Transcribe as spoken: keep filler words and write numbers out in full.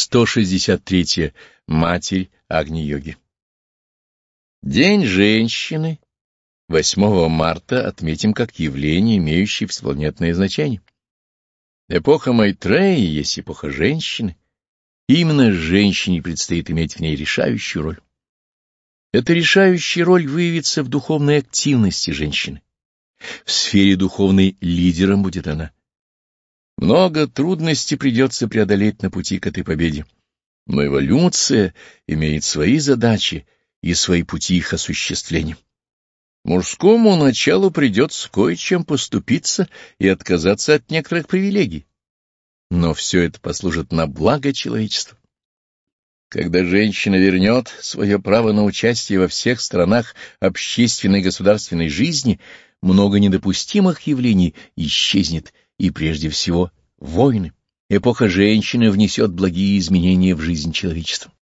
сто шестьдесят третья. Матерь Агни-йоги. День женщины восьмого марта отметим как явление, имеющее всепланетное значение. Эпоха Майтреи есть эпоха женщины. Именно женщине предстоит иметь в ней решающую роль. Эта решающая роль выявится в духовной активности женщины. В сфере духовной лидером будет она. Много трудностей придется преодолеть на пути к этой победе. Но эволюция имеет свои задачи и свои пути их осуществления. Мужскому началу придется кое-чем поступиться и отказаться от некоторых привилегий. Но все это послужит на благо человечества. Когда женщина вернет свое право на участие во всех сторонах общественной и государственной жизни, много недопустимых явлений исчезнет, и прежде всего войны. Эпоха женщины внесет благие изменения в жизнь человечества.